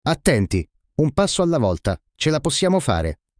Attenti, un passo alla volta, ce la possiamo fare.